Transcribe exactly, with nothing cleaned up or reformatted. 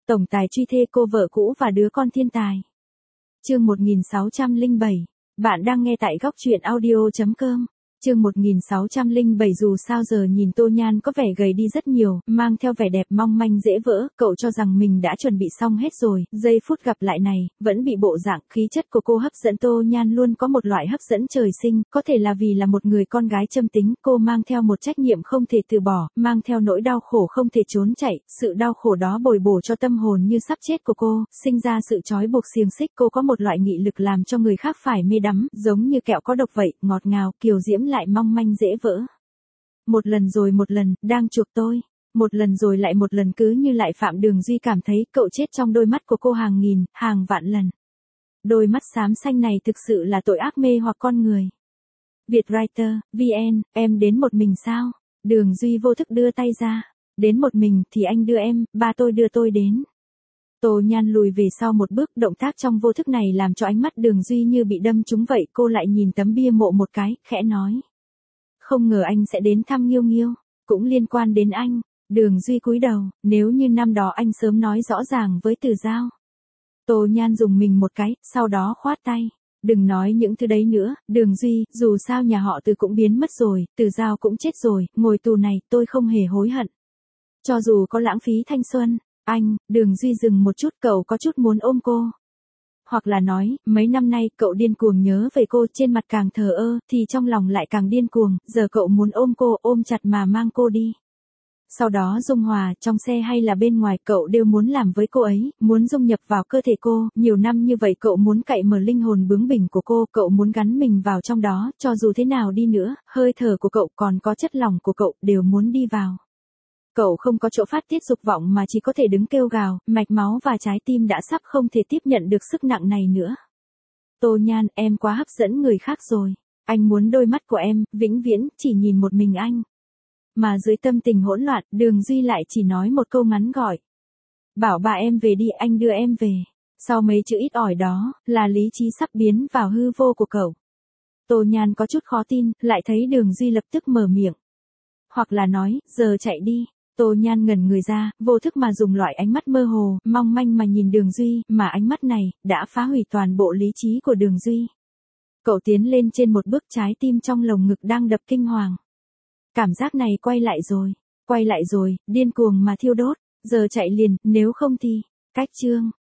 Tổng tài truy thê cô vợ cũ và đứa con thiên tài. Chương một nghìn sáu trăm lẻ bảy. Bạn đang nghe tại góc truyện audio chấm com. Chương một nghìn sáu trăm lẻ bảy. Dù sao giờ nhìn Tô Nhan có vẻ gầy đi rất nhiều, mang theo vẻ đẹp mong manh dễ vỡ, cậu cho rằng mình đã chuẩn bị xong hết rồi, giây phút gặp lại này, vẫn bị bộ dạng khí chất của cô hấp dẫn. Tô Nhan luôn có một loại hấp dẫn trời sinh, có thể là vì là một người con gái châm tính, cô mang theo một trách nhiệm không thể từ bỏ, mang theo nỗi đau khổ không thể trốn chạy, sự đau khổ đó bồi bổ cho tâm hồn như sắp chết của cô, sinh ra sự trói buộc xiềng xích. Cô có một loại nghị lực làm cho người khác phải mê đắm, giống như kẹo có độc vậy, ngọt ngào, kiều diễm lại mong manh dễ vỡ. Một lần rồi một lần, đang chuộc tôi. Một lần rồi lại một lần, cứ như lại Phạm Đường Duy cảm thấy cậu chết trong đôi mắt của cô hàng nghìn, hàng vạn lần. Đôi mắt xám xanh này thực sự là tội ác mê hoặc con người. Vietwriter, vê en, em đến một mình sao? Đường Duy vô thức đưa tay ra. Đến một mình thì anh đưa em, ba tôi đưa tôi đến. Tô Nhan lùi về sau một bước, động tác trong vô thức này làm cho ánh mắt Đường Duy như bị đâm trúng vậy. Cô lại nhìn tấm bia mộ một cái, khẽ nói. Không ngờ anh sẽ đến thăm Nghiêu Nghiêu, cũng liên quan đến anh. Đường Duy cúi đầu, nếu như năm đó anh sớm nói rõ ràng với Từ Giao. Tô Nhan dùng mình một cái, sau đó khoát tay. Đừng nói những thứ đấy nữa, Đường Duy, dù sao nhà họ Từ cũng biến mất rồi, Từ Giao cũng chết rồi, ngồi tù này, tôi không hề hối hận. Cho dù có lãng phí thanh xuân, anh, Đường Duy dừng một chút, cậu có chút muốn ôm cô. Hoặc là nói, mấy năm nay cậu điên cuồng nhớ về cô, trên mặt càng thờ ơ, thì trong lòng lại càng điên cuồng, giờ cậu muốn ôm cô, ôm chặt mà mang cô đi. Sau đó dung hòa, trong xe hay là bên ngoài, cậu đều muốn làm với cô ấy, muốn dung nhập vào cơ thể cô, nhiều năm như vậy cậu muốn cậy mở linh hồn bướng bỉnh của cô, cậu muốn gắn mình vào trong đó, cho dù thế nào đi nữa, hơi thở của cậu còn có chất lỏng của cậu, đều muốn đi vào. Cậu không có chỗ phát tiết dục vọng mà chỉ có thể đứng kêu gào, mạch máu và trái tim đã sắp không thể tiếp nhận được sức nặng này nữa. Tô Nhan, em quá hấp dẫn người khác rồi. Anh muốn đôi mắt của em, vĩnh viễn, chỉ nhìn một mình anh. Mà dưới tâm tình hỗn loạn, Đường Duy lại chỉ nói một câu ngắn gọn. Bảo bà em về đi, anh đưa em về. Sau mấy chữ ít ỏi đó, là lý trí sắp biến vào hư vô của cậu. Tô Nhan có chút khó tin, lại thấy Đường Duy lập tức mở miệng. Hoặc là nói, giờ chạy đi. Tô Nhan ngẩn người ra, vô thức mà dùng loại ánh mắt mơ hồ, mong manh mà nhìn Đường Duy, mà ánh mắt này, đã phá hủy toàn bộ lý trí của Đường Duy. Cậu tiến lên trên một bước, trái tim trong lồng ngực đang đập kinh hoàng. Cảm giác này quay lại rồi, quay lại rồi, điên cuồng mà thiêu đốt, giờ chạy liền, nếu không thì, cách chương.